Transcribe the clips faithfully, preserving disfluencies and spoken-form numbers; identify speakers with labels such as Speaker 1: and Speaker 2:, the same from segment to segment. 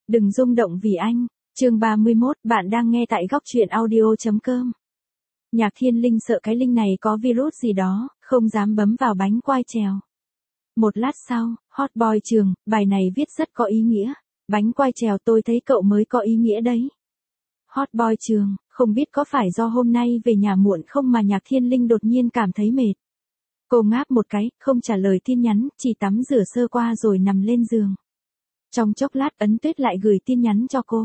Speaker 1: Đừng rung động vì anh. Chương ba mươi mốt, bạn đang nghe tại góc truyện audio chấm com. Nhạc Thiên Linh sợ cái link này có virus gì đó, không dám bấm vào bánh quai trèo. Một lát sau, Hot Boy Trường, bài này viết rất có ý nghĩa. Bánh quai trèo tôi thấy cậu mới có ý nghĩa đấy. Hot Boy Trường, không biết có phải do hôm nay về nhà muộn không mà Nhạc Thiên Linh đột nhiên cảm thấy mệt. Cô ngáp một cái, không trả lời tin nhắn, chỉ tắm rửa sơ qua rồi nằm lên giường. Trong chốc lát Ấn Tuyết lại gửi tin nhắn cho cô.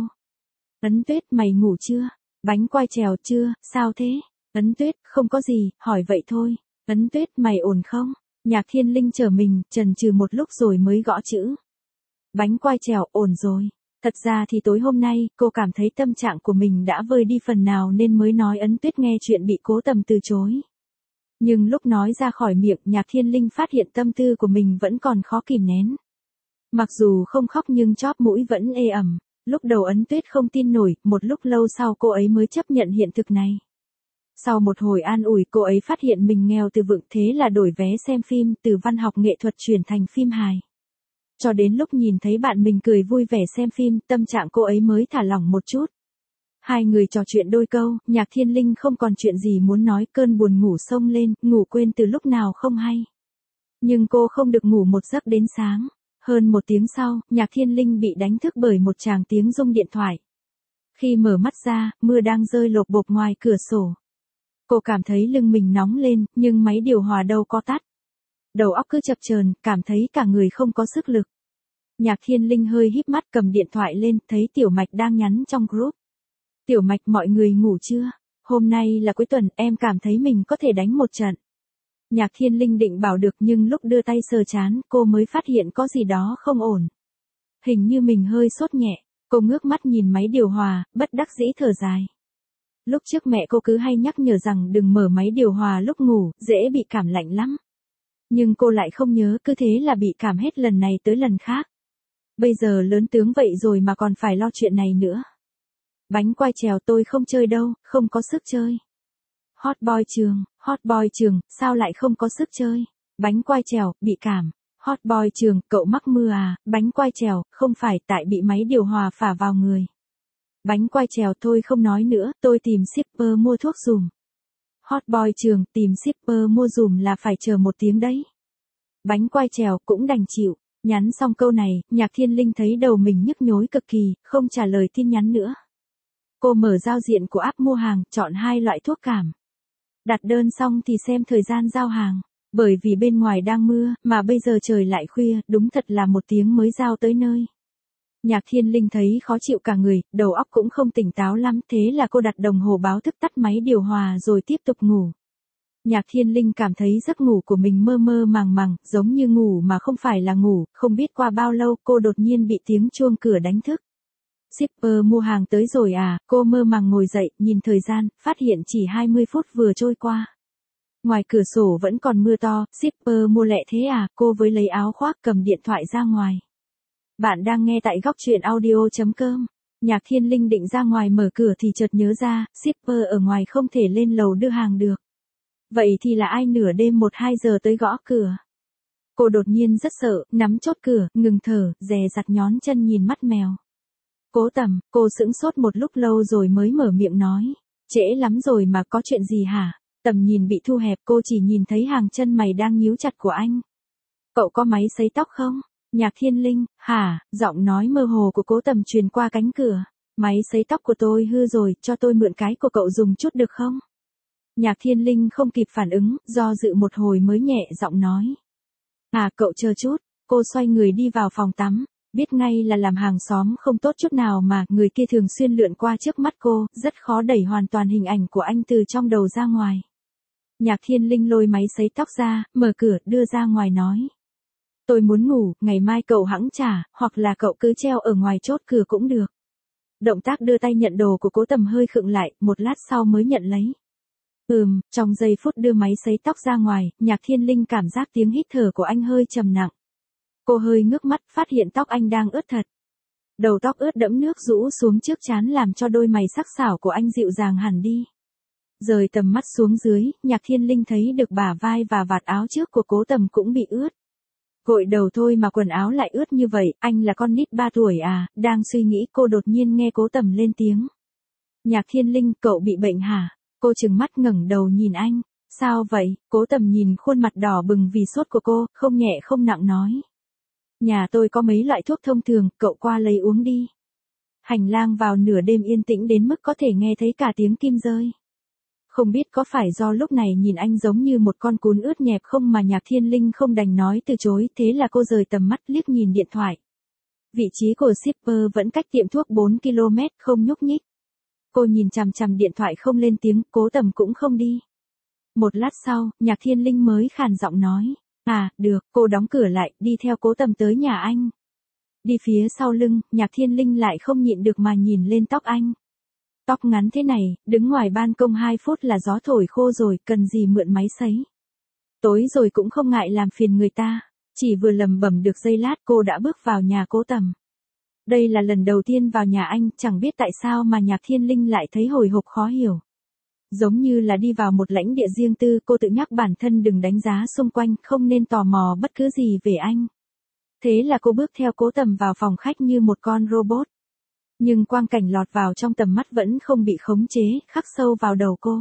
Speaker 1: Ấn Tuyết, mày ngủ chưa? Bánh quai trèo chưa, sao thế? Ấn Tuyết, không có gì, hỏi vậy thôi. Ấn Tuyết, mày ổn không? Nhạc Thiên Linh trở mình, chần chừ một lúc rồi mới gõ chữ. Bánh quai trèo, ổn rồi. Thật ra thì tối hôm nay, cô cảm thấy tâm trạng của mình đã vơi đi phần nào nên mới nói Ấn Tuyết nghe chuyện bị Cố Tầm từ chối. Nhưng lúc nói ra khỏi miệng, Nhạc Thiên Linh phát hiện tâm tư của mình vẫn còn khó kìm nén. Mặc dù không khóc nhưng chóp mũi vẫn ê ẩm. Lúc đầu Ấn Tuyết không tin nổi, một lúc lâu sau cô ấy mới chấp nhận hiện thực này. Sau một hồi an ủi, cô ấy phát hiện mình nghèo từ vựng, thế là đổi vé xem phim, từ văn học nghệ thuật chuyển thành phim hài. Cho đến lúc nhìn thấy bạn mình cười vui vẻ xem phim, tâm trạng cô ấy mới thả lỏng một chút. Hai người trò chuyện đôi câu, Nhạc Thiên Linh không còn chuyện gì muốn nói, cơn buồn ngủ xông lên, ngủ quên từ lúc nào không hay. Nhưng cô không được ngủ một giấc đến sáng. Hơn một tiếng sau, Nhạc Thiên Linh bị đánh thức bởi một tràng tiếng rung điện thoại. Khi mở mắt ra, mưa đang rơi lộp bộp ngoài cửa sổ. Cô cảm thấy lưng mình nóng lên, nhưng máy điều hòa đâu có tắt. Đầu óc cứ chập chờn, cảm thấy cả người không có sức lực. Nhạc Thiên Linh hơi híp mắt cầm điện thoại lên, thấy Tiểu Mạch đang nhắn trong group. Tiểu Mạch, mọi người ngủ chưa? Hôm nay là cuối tuần, em cảm thấy mình có thể đánh một trận. Nhạc Thiên Linh định bảo được nhưng lúc đưa tay sờ trán, cô mới phát hiện có gì đó không ổn. Hình như mình hơi sốt nhẹ, cô ngước mắt nhìn máy điều hòa, bất đắc dĩ thở dài. Lúc trước mẹ cô cứ hay nhắc nhở rằng đừng mở máy điều hòa lúc ngủ, dễ bị cảm lạnh lắm. Nhưng cô lại không nhớ, cứ thế là bị cảm hết lần này tới lần khác. Bây giờ lớn tướng vậy rồi mà còn phải lo chuyện này nữa. Bánh quai trèo tôi không chơi đâu, không có sức chơi. Hot Boy Trường, Hot Boy Trường, sao lại không có sức chơi? Bánh quai trèo, bị cảm. Hot Boy Trường, cậu mắc mưa à? Bánh quai trèo, không phải, tại bị máy điều hòa phả vào người. Bánh quai trèo, thôi không nói nữa, tôi tìm shipper mua thuốc giùm. Hot Boy Trường, tìm shipper mua giùm là phải chờ một tiếng đấy. Bánh quai trèo, cũng đành chịu. Nhắn xong câu này, Nhạc Thiên Linh thấy đầu mình nhức nhối cực kỳ, không trả lời tin nhắn nữa. Cô mở giao diện của app mua hàng, chọn hai loại thuốc cảm. Đặt đơn xong thì xem thời gian giao hàng. Bởi vì bên ngoài đang mưa, mà bây giờ trời lại khuya, đúng thật là một tiếng mới giao tới nơi. Nhạc Thiên Linh thấy khó chịu cả người, đầu óc cũng không tỉnh táo lắm, thế là cô đặt đồng hồ báo thức, tắt máy điều hòa rồi tiếp tục ngủ. Nhạc Thiên Linh cảm thấy giấc ngủ của mình mơ mơ màng màng, giống như ngủ mà không phải là ngủ, không biết qua bao lâu cô đột nhiên bị tiếng chuông cửa đánh thức. Shipper mua hàng tới rồi à? Cô mơ màng ngồi dậy, nhìn thời gian, phát hiện chỉ hai mươi phút vừa trôi qua. Ngoài cửa sổ vẫn còn mưa to, shipper mua lẹ thế à? Cô với lấy áo khoác cầm điện thoại ra ngoài. Bạn đang nghe tại góc truyện audio chấm com. Nhạc Thiên Linh định ra ngoài mở cửa thì chợt nhớ ra, shipper ở ngoài không thể lên lầu đưa hàng được. Vậy thì là ai nửa đêm một hai giờ tới gõ cửa? Cô đột nhiên rất sợ, nắm chốt cửa, ngừng thở, dè dặt nhón chân nhìn mắt mèo. Cố Tầm, cô sững sốt một lúc lâu rồi mới mở miệng nói. Trễ lắm rồi mà, có chuyện gì hả? Tầm nhìn bị thu hẹp, cô chỉ nhìn thấy hàng chân mày đang nhíu chặt của anh. Cậu có máy sấy tóc không? Nhạc Thiên Linh, hả? Giọng nói mơ hồ của Cố Tầm truyền qua cánh cửa. Máy sấy tóc của tôi hư rồi, cho tôi mượn cái của cậu dùng chút được không? Nhạc Thiên Linh không kịp phản ứng, do dự một hồi mới nhẹ giọng nói. À, cậu chờ chút. Cô xoay người đi vào phòng tắm. Biết ngay là làm hàng xóm không tốt chút nào mà, người kia thường xuyên lượn qua trước mắt cô, rất khó đẩy hoàn toàn hình ảnh của anh từ trong đầu ra ngoài. Nhạc Thiên Linh lôi máy sấy tóc ra, mở cửa, đưa ra ngoài nói. Tôi muốn ngủ, ngày mai cậu hẵng trả, hoặc là cậu cứ treo ở ngoài chốt cửa cũng được. Động tác đưa tay nhận đồ của Cố Tầm hơi khựng lại, một lát sau mới nhận lấy. Ừm, trong giây phút đưa máy sấy tóc ra ngoài, Nhạc Thiên Linh cảm giác tiếng hít thở của anh hơi trầm nặng. Cô hơi ngước mắt, phát hiện tóc anh đang ướt thật. Đầu tóc ướt đẫm nước rũ xuống trước trán làm cho đôi mày sắc sảo của anh dịu dàng hẳn đi. Rời tầm mắt xuống dưới, Nhạc Thiên Linh thấy được bả vai và vạt áo trước của Cố Tầm cũng bị ướt. Gội đầu thôi mà quần áo lại ướt như vậy, anh là con nít ba tuổi à, đang suy nghĩ cô đột nhiên nghe Cố Tầm lên tiếng. Nhạc Thiên Linh, cậu bị bệnh hả? Cô trừng mắt ngẩng đầu nhìn anh. Sao vậy? Cố Tầm nhìn khuôn mặt đỏ bừng vì sốt của cô, không nhẹ không nặng nói. Nhà tôi có mấy loại thuốc thông thường, cậu qua lấy uống đi. Hành lang vào nửa đêm yên tĩnh đến mức có thể nghe thấy cả tiếng kim rơi. Không biết có phải do lúc này nhìn anh giống như một con cún ướt nhẹp không mà Nhạc Thiên Linh không đành nói từ chối, thế là cô rời tầm mắt liếc nhìn điện thoại. Vị trí của shipper vẫn cách tiệm thuốc bốn ki lô mét, không nhúc nhích. Cô nhìn chằm chằm điện thoại không lên tiếng, Cố Tầm cũng không đi. Một lát sau, Nhạc Thiên Linh mới khàn giọng nói. À, được, cô đóng cửa lại, đi theo Cố Tầm tới nhà anh. Đi phía sau lưng, Nhạc Thiên Linh lại không nhịn được mà nhìn lên tóc anh. Tóc ngắn thế này, đứng ngoài ban công hai phút là gió thổi khô rồi, cần gì mượn máy sấy. Tối rồi cũng không ngại làm phiền người ta, chỉ vừa lầm bầm được giây lát cô đã bước vào nhà Cố Tầm. Đây là lần đầu tiên vào nhà anh, chẳng biết tại sao mà Nhạc Thiên Linh lại thấy hồi hộp khó hiểu. Giống như là đi vào một lãnh địa riêng tư, cô tự nhắc bản thân đừng đánh giá xung quanh, không nên tò mò bất cứ gì về anh. Thế là cô bước theo Cố Tầm vào phòng khách như một con robot. Nhưng quang cảnh lọt vào trong tầm mắt vẫn không bị khống chế, khắc sâu vào đầu cô.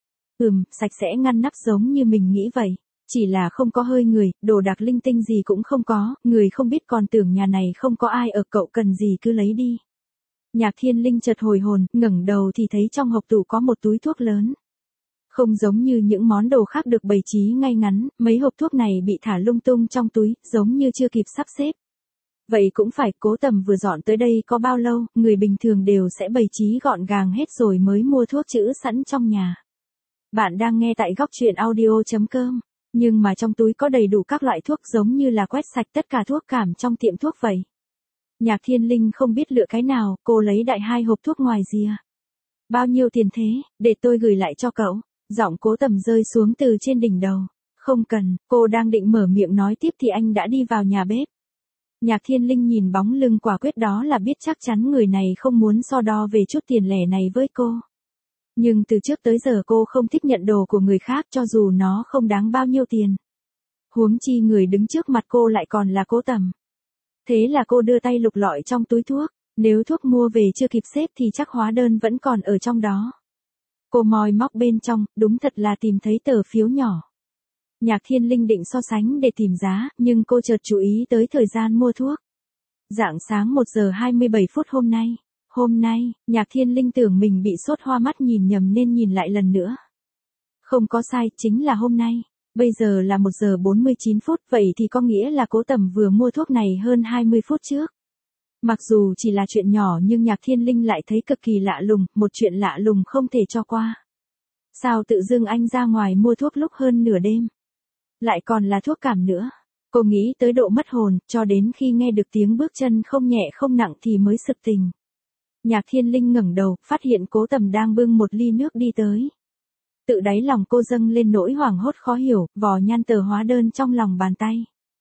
Speaker 1: Ừm, sạch sẽ ngăn nắp giống như mình nghĩ vậy. Chỉ là không có hơi người, đồ đạc linh tinh gì cũng không có, người không biết còn tưởng nhà này không có ai ở, cậu cần gì cứ lấy đi. Nhạc Thiên Linh chợt hồi hồn, ngẩng đầu thì thấy trong hộp tủ có một túi thuốc lớn. Không giống như những món đồ khác được bày trí ngay ngắn, mấy hộp thuốc này bị thả lung tung trong túi, giống như chưa kịp sắp xếp. Vậy cũng phải, Cố Tầm vừa dọn tới đây có bao lâu, người bình thường đều sẽ bày trí gọn gàng hết rồi mới mua thuốc trữ sẵn trong nhà. Bạn đang nghe tại góc truyện audio chấm com, nhưng mà trong túi có đầy đủ các loại thuốc giống như là quét sạch tất cả thuốc cảm trong tiệm thuốc vậy. Nhạc Thiên Linh không biết lựa cái nào, cô lấy đại hai hộp thuốc ngoài rìa. Bao nhiêu tiền thế, để tôi gửi lại cho cậu. Giọng Cố Tầm rơi xuống từ trên đỉnh đầu. Không cần, cô đang định mở miệng nói tiếp thì anh đã đi vào nhà bếp. Nhạc Thiên Linh nhìn bóng lưng quả quyết đó là biết chắc chắn người này không muốn so đo về chút tiền lẻ này với cô. Nhưng từ trước tới giờ cô không thích nhận đồ của người khác cho dù nó không đáng bao nhiêu tiền. Huống chi người đứng trước mặt cô lại còn là Cố Tầm. Thế là cô đưa tay lục lọi trong túi thuốc, nếu thuốc mua về chưa kịp xếp thì chắc hóa đơn vẫn còn ở trong đó. Cô moi móc bên trong, đúng thật là tìm thấy tờ phiếu nhỏ. Nhạc Thiên Linh định so sánh để tìm giá, nhưng cô chợt chú ý tới thời gian mua thuốc. Rạng sáng một giờ hai mươi bảy phút hôm nay. Hôm nay, Nhạc Thiên Linh tưởng mình bị sốt hoa mắt nhìn nhầm nên nhìn lại lần nữa. Không có sai, chính là hôm nay. Bây giờ là một giờ bốn mươi chín phút, vậy thì có nghĩa là Cố Tầm vừa mua thuốc này hơn hai mươi phút trước. Mặc dù chỉ là chuyện nhỏ nhưng Nhạc Thiên Linh lại thấy cực kỳ lạ lùng, một chuyện lạ lùng không thể cho qua. Sao tự dưng anh ra ngoài mua thuốc lúc hơn nửa đêm? Lại còn là thuốc cảm nữa. Cô nghĩ tới độ mất hồn, cho đến khi nghe được tiếng bước chân không nhẹ không nặng thì mới sực tỉnh. Nhạc Thiên Linh ngẩng đầu, phát hiện Cố Tầm đang bưng một ly nước đi tới. Tự đáy lòng cô dâng lên nỗi hoảng hốt khó hiểu, vò nhăn tờ hóa đơn trong lòng bàn tay.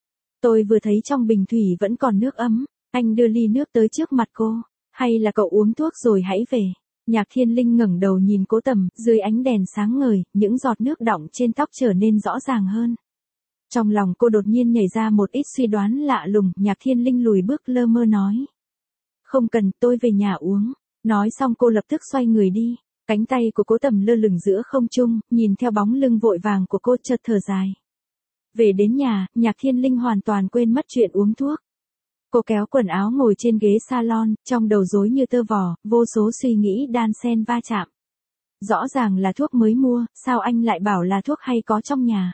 Speaker 1: Tôi vừa thấy trong bình thủy vẫn còn nước ấm, anh đưa ly nước tới trước mặt cô. Hay là cậu uống thuốc rồi hãy về. Nhạc Thiên Linh ngẩng đầu nhìn Cố Tầm, dưới ánh đèn sáng ngời, những giọt nước đọng trên tóc trở nên rõ ràng hơn. Trong lòng cô đột nhiên nhảy ra một ít suy đoán lạ lùng, Nhạc Thiên Linh lùi bước lơ mơ nói. Không cần, tôi về nhà uống. Nói xong cô lập tức xoay người đi. Cánh tay của Cố Tầm lơ lửng giữa không trung, nhìn theo bóng lưng vội vàng của cô chợt thở dài. Về đến nhà, Nhạc Thiên Linh hoàn toàn quên mất chuyện uống thuốc. Cô kéo quần áo ngồi trên ghế salon, trong đầu rối như tơ vò, vô số suy nghĩ đan xen va chạm. Rõ ràng là thuốc mới mua, sao anh lại bảo là thuốc hay có trong nhà?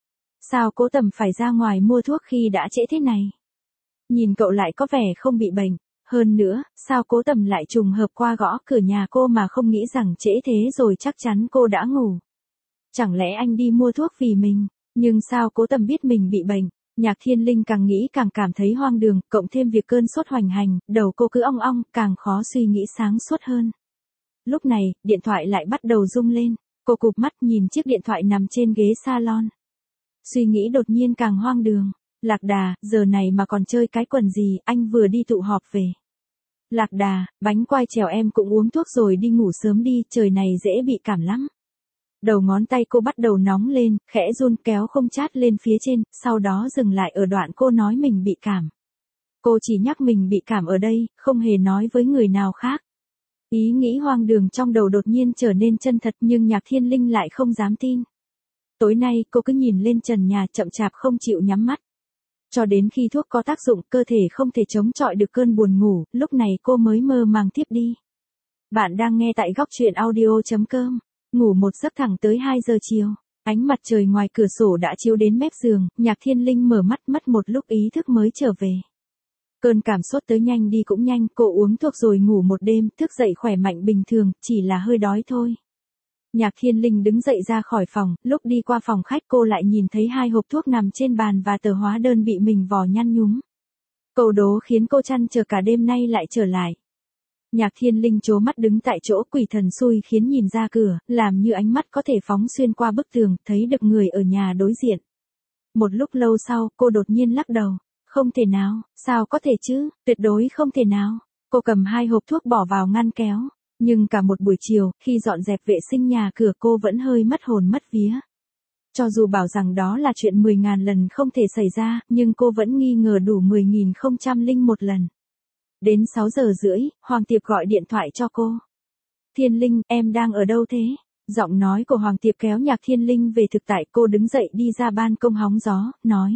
Speaker 1: Sao Cố Tầm phải ra ngoài mua thuốc khi đã trễ thế này? Nhìn cậu lại có vẻ không bị bệnh. Hơn nữa, sao Cố Tầm lại trùng hợp qua gõ cửa nhà cô mà không nghĩ rằng trễ thế rồi chắc chắn cô đã ngủ? Chẳng lẽ anh đi mua thuốc vì mình? Nhưng sao Cố Tầm biết mình bị bệnh? Nhạc Thiên Linh càng nghĩ càng cảm thấy hoang đường, cộng thêm việc cơn sốt hoành hành, đầu cô cứ ong ong, càng khó suy nghĩ sáng suốt hơn. Lúc này, điện thoại lại bắt đầu rung lên, cô cụp mắt nhìn chiếc điện thoại nằm trên ghế salon. Suy nghĩ đột nhiên càng hoang đường. Lạc Đà, giờ này mà còn chơi cái quần gì, anh vừa đi tụ họp về. Lạc Đà, bánh quai trèo em cũng uống thuốc rồi đi ngủ sớm đi, trời này dễ bị cảm lắm. Đầu ngón tay cô bắt đầu nóng lên, khẽ run kéo không chát lên phía trên, sau đó dừng lại ở đoạn cô nói mình bị cảm. Cô chỉ nhắc mình bị cảm ở đây, không hề nói với người nào khác. Ý nghĩ hoang đường trong đầu đột nhiên trở nên chân thật nhưng Nhạc Thiên Linh lại không dám tin. Tối nay cô cứ nhìn lên trần nhà chậm chạp không chịu nhắm mắt. Cho đến khi thuốc có tác dụng cơ thể không thể chống chọi được cơn buồn ngủ, lúc này cô mới mơ màng thiếp đi. Bạn đang nghe tại góc truyện audio.com. Ngủ một giấc thẳng tới hai giờ chiều. Ánh mặt trời ngoài cửa sổ đã chiếu đến mép giường, Nhạc Thiên Linh mở mắt mất một lúc ý thức mới trở về. Cơn cảm sốt tới nhanh đi cũng nhanh, cô uống thuốc rồi ngủ một đêm, thức dậy khỏe mạnh bình thường, chỉ là hơi đói thôi. Nhạc Thiên Linh đứng dậy ra khỏi phòng, lúc đi qua phòng khách cô lại nhìn thấy hai hộp thuốc nằm trên bàn và tờ hóa đơn bị mình vò nhăn nhúm. Câu đố khiến cô trăn trở cả đêm nay lại trở lại. Nhạc Thiên Linh trố mắt đứng tại chỗ, quỷ thần xui khiến nhìn ra cửa, làm như ánh mắt có thể phóng xuyên qua bức tường, thấy được người ở nhà đối diện. Một lúc lâu sau, cô đột nhiên lắc đầu. Không thể nào, sao có thể chứ, tuyệt đối không thể nào. Cô cầm hai hộp thuốc bỏ vào ngăn kéo. Nhưng cả một buổi chiều, khi dọn dẹp vệ sinh nhà cửa cô vẫn hơi mất hồn mất vía. Cho dù bảo rằng đó là chuyện mười ngàn lần không thể xảy ra, nhưng cô vẫn nghi ngờ đủ mười nghìn không trăm lẻ một lần. Đến sáu giờ rưỡi, Hoàng Tiệp gọi điện thoại cho cô. Thiên Linh, em đang ở đâu thế? Giọng nói của Hoàng Tiệp kéo Nhạc Thiên Linh về thực tại. Cô đứng dậy đi ra ban công hóng gió, nói.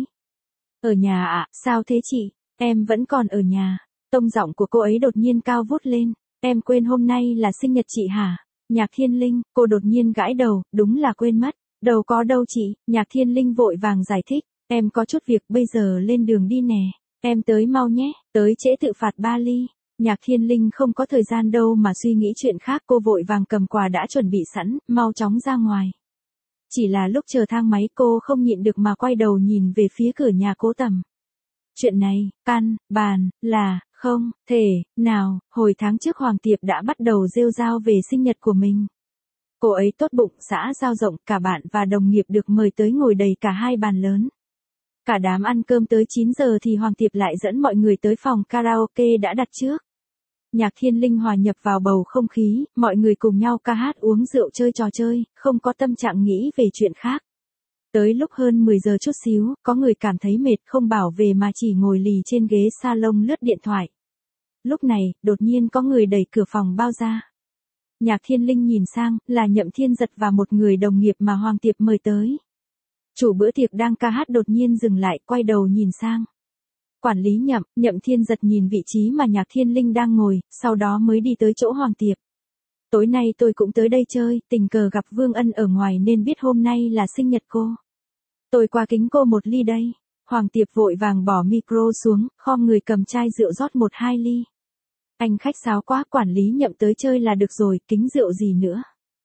Speaker 1: Ở nhà ạ, à, sao thế chị? Em vẫn còn ở nhà. Tông giọng của cô ấy đột nhiên cao vút lên. Em quên hôm nay là sinh nhật chị hả? Nhạc Thiên Linh, cô đột nhiên gãi đầu, đúng là quên mất. Đâu có đâu chị, Nhạc Thiên Linh vội vàng giải thích. Em có chút việc bây giờ lên đường đi nè. Em tới mau nhé, tới trễ tự phạt ba ly. Nhạc Thiên Linh không có thời gian đâu mà suy nghĩ chuyện khác, cô vội vàng cầm quà đã chuẩn bị sẵn, mau chóng ra ngoài. Chỉ là lúc chờ thang máy cô không nhịn được mà quay đầu nhìn về phía cửa nhà Cố Tầm. Chuyện này, căn, bàn, là, không, thể, nào, hồi tháng trước Hoàng Tiệp đã bắt đầu rêu rao về sinh nhật của mình. Cô ấy tốt bụng, xã giao rộng, cả bạn và đồng nghiệp được mời tới ngồi đầy cả hai bàn lớn. Cả đám ăn cơm tới chín giờ thì Hoàng Tiệp lại dẫn mọi người tới phòng karaoke đã đặt trước. Nhạc Thiên Linh hòa nhập vào bầu không khí, mọi người cùng nhau ca hát uống rượu chơi trò chơi, không có tâm trạng nghĩ về chuyện khác. Tới lúc hơn mười giờ chút xíu, có người cảm thấy mệt không bảo về mà chỉ ngồi lì trên ghế salon lướt điện thoại. Lúc này, đột nhiên có người đẩy cửa phòng bao ra. Nhạc Thiên Linh nhìn sang, là Nhậm Thiên Giật và một người đồng nghiệp mà Hoàng Tiệp mời tới. Chủ bữa tiệc đang ca hát đột nhiên dừng lại, quay đầu nhìn sang. Quản lý Nhậm, Nhậm Thiên Giật nhìn vị trí mà Nhạc Thiên Linh đang ngồi, sau đó mới đi tới chỗ Hoàng Tiệp. Tối nay tôi cũng tới đây chơi, tình cờ gặp Vương Ân ở ngoài nên biết hôm nay là sinh nhật cô. Tôi qua kính cô một ly đây. Hoàng Tiệp vội vàng bỏ micro xuống, khom người cầm chai rượu rót một hai ly. Anh khách sáo quá, quản lý Nhậm tới chơi là được rồi, kính rượu gì nữa.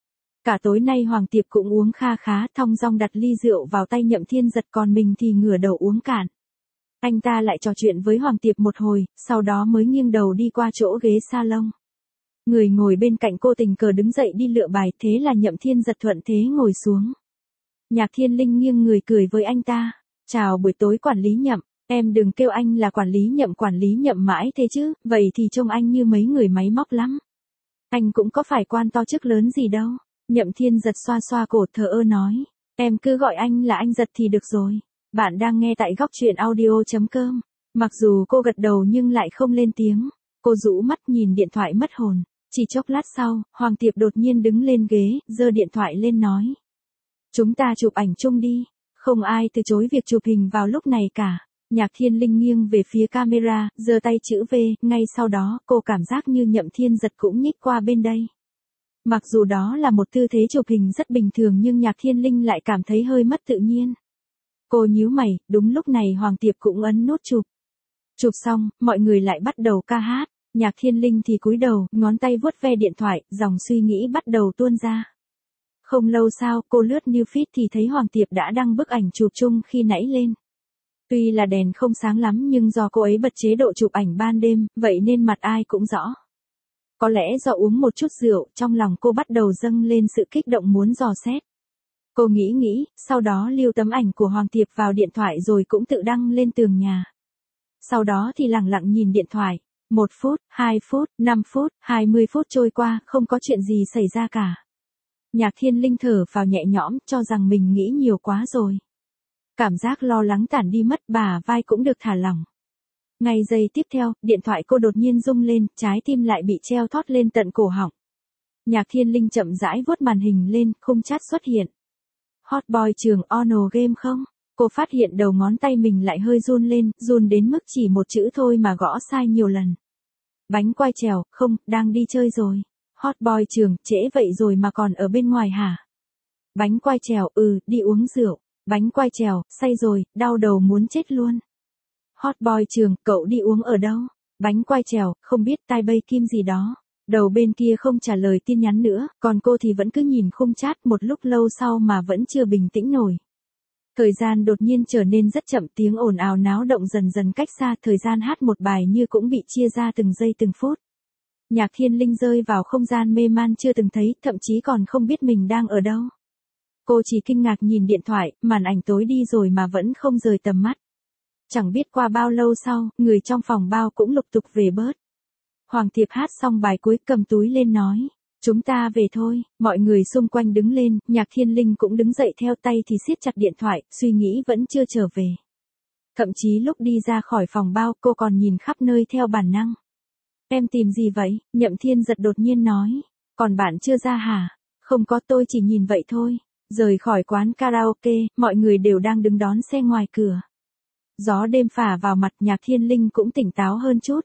Speaker 1: Cả tối nay Hoàng Tiệp cũng uống kha khá, thong dong đặt ly rượu vào tay Nhậm Thiên Giật, còn mình thì ngửa đầu uống cạn. Anh ta lại trò chuyện với Hoàng Tiệp một hồi, sau đó mới nghiêng đầu đi qua chỗ ghế salon. Người ngồi bên cạnh cô tình cờ đứng dậy đi lựa bài, thế là Nhậm Thiên Giật thuận thế ngồi xuống. Nhạc Thiên Linh nghiêng người cười với anh ta. Chào buổi tối quản lý Nhậm, em đừng kêu anh là quản lý Nhậm quản lý Nhậm mãi thế chứ, vậy thì trông anh như mấy người máy móc lắm. Anh cũng có phải quan to chức lớn gì đâu. Nhậm Thiên Giật xoa xoa cổ thờ ơ nói. Em cứ gọi anh là anh Giật thì được rồi. Bạn đang nghe tại góc truyện audio.com. Mặc dù cô gật đầu nhưng lại không lên tiếng. Cô rũ mắt nhìn điện thoại mất hồn. Chỉ chốc lát sau, Hoàng Tiệp đột nhiên đứng lên ghế, giơ điện thoại lên nói. Chúng ta chụp ảnh chung đi. Không ai từ chối việc chụp hình vào lúc này cả. Nhạc Thiên Linh nghiêng về phía camera, giơ tay chữ V, ngay sau đó cô cảm giác như Nhậm Thiên Giật cũng nhích qua bên đây. Mặc dù đó là một tư thế chụp hình rất bình thường nhưng Nhạc Thiên Linh lại cảm thấy hơi mất tự nhiên. Cô nhíu mày, đúng lúc này Hoàng Tiệp cũng ấn nút chụp. Chụp xong, mọi người lại bắt đầu ca hát. Nhạc Thiên Linh thì cúi đầu, ngón tay vuốt ve điện thoại, dòng suy nghĩ bắt đầu tuôn ra. Không lâu sau, cô lướt new feed thì thấy Hoàng Tiệp đã đăng bức ảnh chụp chung khi nãy lên. Tuy là đèn không sáng lắm nhưng do cô ấy bật chế độ chụp ảnh ban đêm, vậy nên mặt ai cũng rõ. Có lẽ do uống một chút rượu, trong lòng cô bắt đầu dâng lên sự kích động muốn dò xét. Cô nghĩ nghĩ, sau đó lưu tấm ảnh của Hoàng Tiệp vào điện thoại rồi cũng tự đăng lên tường nhà. Sau đó thì lặng lặng nhìn điện thoại. Một phút, hai phút, năm phút, hai mươi phút trôi qua, không có chuyện gì xảy ra cả. Nhạc Thiên Linh thở vào nhẹ nhõm, cho rằng mình nghĩ nhiều quá rồi. Cảm giác lo lắng tản đi mất, bả vai cũng được thả lỏng. Ngay giây tiếp theo, điện thoại cô đột nhiên rung lên, trái tim lại bị treo thót lên tận cổ họng. Nhạc Thiên Linh chậm rãi vuốt màn hình lên, khung chat xuất hiện. Hot boy trường Ono game không? Cô phát hiện đầu ngón tay mình lại hơi run lên, run đến mức chỉ một chữ thôi mà gõ sai nhiều lần. Bánh quai trèo, không, đang đi chơi rồi. Hot boy trường, trễ vậy rồi mà còn ở bên ngoài hả? Bánh quai trèo, ừ, đi uống rượu. Bánh quai trèo, say rồi, đau đầu muốn chết luôn. Hot boy trường, cậu đi uống ở đâu? Bánh quai trèo, không biết, tai bay kim gì đó. Đầu bên kia không trả lời tin nhắn nữa, còn cô thì vẫn cứ nhìn khung chat một lúc lâu sau mà vẫn chưa bình tĩnh nổi. Thời gian đột nhiên trở nên rất chậm, tiếng ồn ào náo động dần dần cách xa, thời gian hát một bài như cũng bị chia ra từng giây từng phút. Nhạc Thiên Linh rơi vào không gian mê man chưa từng thấy, thậm chí còn không biết mình đang ở đâu. Cô chỉ kinh ngạc nhìn điện thoại, màn ảnh tối đi rồi mà vẫn không rời tầm mắt. Chẳng biết qua bao lâu sau, người trong phòng bao cũng lục tục về bớt. Hoàng Thiệp hát xong bài cuối cầm túi lên nói, chúng ta về thôi, mọi người xung quanh đứng lên, Nhạc Thiên Linh cũng đứng dậy theo tay thì siết chặt điện thoại, suy nghĩ vẫn chưa trở về. Thậm chí lúc đi ra khỏi phòng bao cô còn nhìn khắp nơi theo bản năng. Em tìm gì vậy? Nhậm Thiên Giật đột nhiên nói, còn bạn chưa ra hả? Không có, tôi chỉ nhìn vậy thôi. Rời khỏi quán karaoke, mọi người đều đang đứng đón xe ngoài cửa. Gió đêm phả vào mặt, Nhạc Thiên Linh cũng tỉnh táo hơn chút.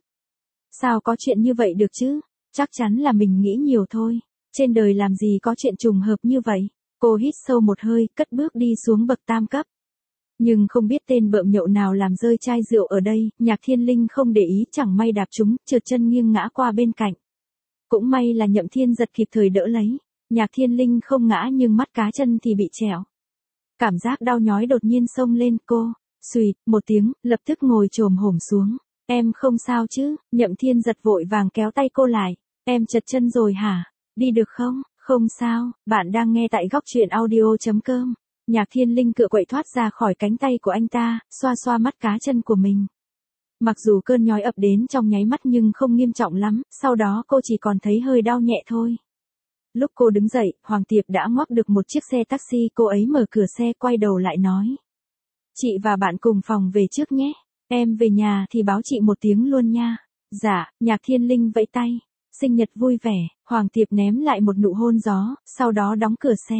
Speaker 1: Sao có chuyện như vậy được chứ? Chắc chắn là mình nghĩ nhiều thôi. Trên đời làm gì có chuyện trùng hợp như vậy? Cô hít sâu một hơi, cất bước đi xuống bậc tam cấp. Nhưng không biết tên bợm nhậu nào làm rơi chai rượu ở đây, Nhạc Thiên Linh không để ý, chẳng may đạp trúng, trượt chân nghiêng ngã qua bên cạnh. Cũng may là Nhậm Thiên Giật kịp thời đỡ lấy. Nhạc Thiên Linh không ngã nhưng mắt cá chân thì bị trẹo. Cảm giác đau nhói đột nhiên xông lên cô. Xùi, một tiếng, lập tức ngồi chồm hổm xuống. Em không sao chứ? Nhậm Thiên Giật vội vàng kéo tay cô lại. Em trật chân rồi hả? Đi được không? Không sao, bạn đang nghe tại góc truyện audio chấm com. Nhạc Thiên Linh cựa quậy thoát ra khỏi cánh tay của anh ta, xoa xoa mắt cá chân của mình. Mặc dù cơn nhói ập đến trong nháy mắt nhưng không nghiêm trọng lắm, sau đó cô chỉ còn thấy hơi đau nhẹ thôi. Lúc cô đứng dậy, Hoàng Tiệp đã ngoắc được một chiếc xe taxi, cô ấy mở cửa xe quay đầu lại nói. Chị và bạn cùng phòng về trước nhé, em về nhà thì báo chị một tiếng luôn nha. Dạ, Nhạc Thiên Linh vẫy tay. Sinh nhật vui vẻ, Hoàng Tiệp ném lại một nụ hôn gió, sau đó đóng cửa xe.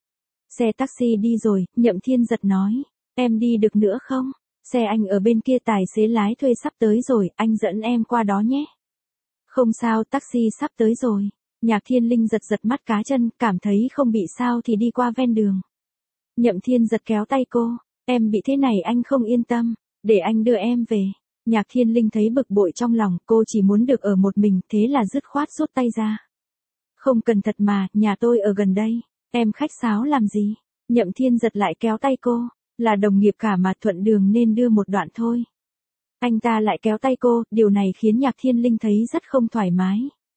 Speaker 1: Xe taxi đi rồi, Nhậm Thiên Giật nói, em đi được nữa không? Xe anh ở bên kia, tài xế lái thuê sắp tới rồi, anh dẫn em qua đó nhé. Không sao, taxi sắp tới rồi. Nhạc Thiên Linh giật giật mắt cá chân, cảm thấy không bị sao thì đi qua ven đường. Nhậm Thiên Giật kéo tay cô, em bị thế này anh không yên tâm, để anh đưa em về. Nhạc Thiên Linh thấy bực bội trong lòng, cô chỉ muốn được ở một mình, thế là dứt khoát rút tay ra. Không cần thật mà, nhà tôi ở gần đây, em khách sáo làm gì? Nhậm Thiên Giật lại kéo tay cô, là đồng nghiệp cả mà, thuận đường nên đưa một đoạn thôi. Anh ta lại kéo tay cô, điều này khiến Nhạc Thiên Linh thấy rất không thoải mái.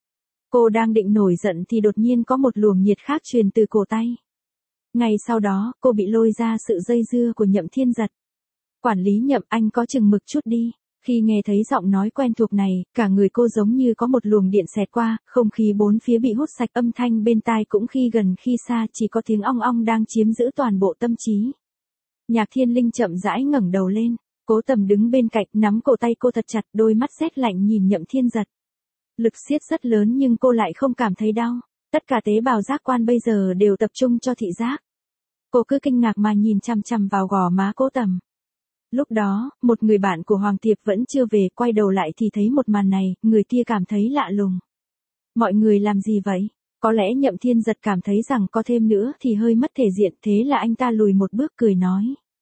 Speaker 1: Cô đang định nổi giận thì đột nhiên có một luồng nhiệt khác truyền từ cổ tay. Ngay sau đó, cô bị lôi ra sự dây dưa của Nhậm Thiên Giật. Quản lý Nhậm, anh có chừng mực chút đi. Khi nghe thấy giọng nói quen thuộc này, cả người cô giống như có một luồng điện xẹt qua, không khí bốn phía bị hút sạch, âm thanh bên tai cũng khi gần khi xa, chỉ có tiếng ong ong đang chiếm giữ toàn bộ tâm trí. Nhạc Thiên Linh chậm rãi ngẩng đầu lên, Cố Tầm đứng bên cạnh nắm cổ tay cô thật chặt, đôi mắt rét lạnh nhìn Nhậm Thiên Giật. Lực siết rất lớn nhưng cô lại không cảm thấy đau, tất cả tế bào giác quan bây giờ đều tập trung cho thị giác. Cô cứ kinh ngạc mà nhìn chằm chằm vào gò má Cố Tầm. Lúc đó, một người bạn của Hoàng Tiệp vẫn chưa về, quay đầu lại thì thấy một màn này, người kia cảm thấy lạ lùng. Mọi người làm gì vậy? Có lẽ Nhậm Thiên Giật cảm thấy rằng có thêm nữa thì hơi mất thể diện, thế là anh ta lùi một bước cười nói.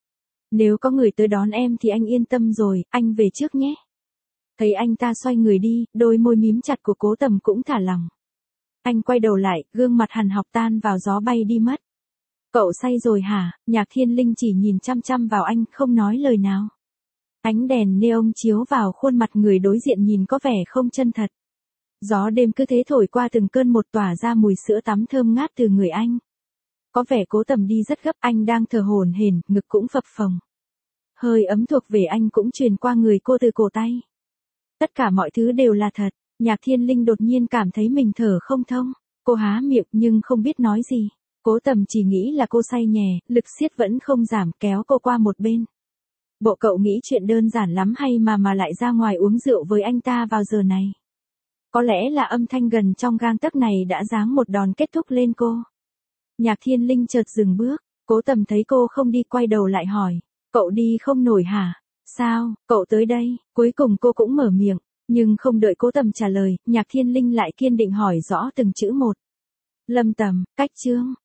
Speaker 1: Nếu có người tới đón em thì anh yên tâm rồi, anh về trước nhé. Thấy anh ta xoay người đi, đôi môi mím chặt của Cố Tầm cũng thả lỏng. Anh quay đầu lại, gương mặt hằn học tan vào gió bay đi mất. Cậu say rồi hả? Nhạc Thiên Linh chỉ nhìn chăm chăm vào anh, không nói lời nào. Ánh đèn neon chiếu vào khuôn mặt người đối diện nhìn có vẻ không chân thật. Gió đêm cứ thế thổi qua từng cơn một, tỏa ra mùi sữa tắm thơm ngát từ người anh. Có vẻ Cố Tầm đi rất gấp, anh đang thở hổn hển, ngực cũng phập phồng. Hơi ấm thuộc về anh cũng truyền qua người cô từ cổ tay. Tất cả mọi thứ đều là thật. Nhạc Thiên Linh đột nhiên cảm thấy mình thở không thông. Cô há miệng nhưng không biết nói gì. Cố Tầm chỉ nghĩ là cô say nhè, lực siết vẫn không giảm, kéo cô qua một bên. Bộ cậu nghĩ chuyện đơn giản lắm hay mà mà lại ra ngoài uống rượu với anh ta vào giờ này? Có lẽ là âm thanh gần trong gang tấc này đã giáng một đòn kết thúc lên cô. Nhạc Thiên Linh chợt dừng bước, Cố Tầm thấy cô không đi quay đầu lại hỏi, cậu đi không nổi hả? Sao, cậu tới đây? Cuối cùng cô cũng mở miệng, nhưng không đợi Cố Tầm trả lời, Nhạc Thiên Linh lại kiên định hỏi rõ từng chữ một. Lâm Tầm, cách Trương,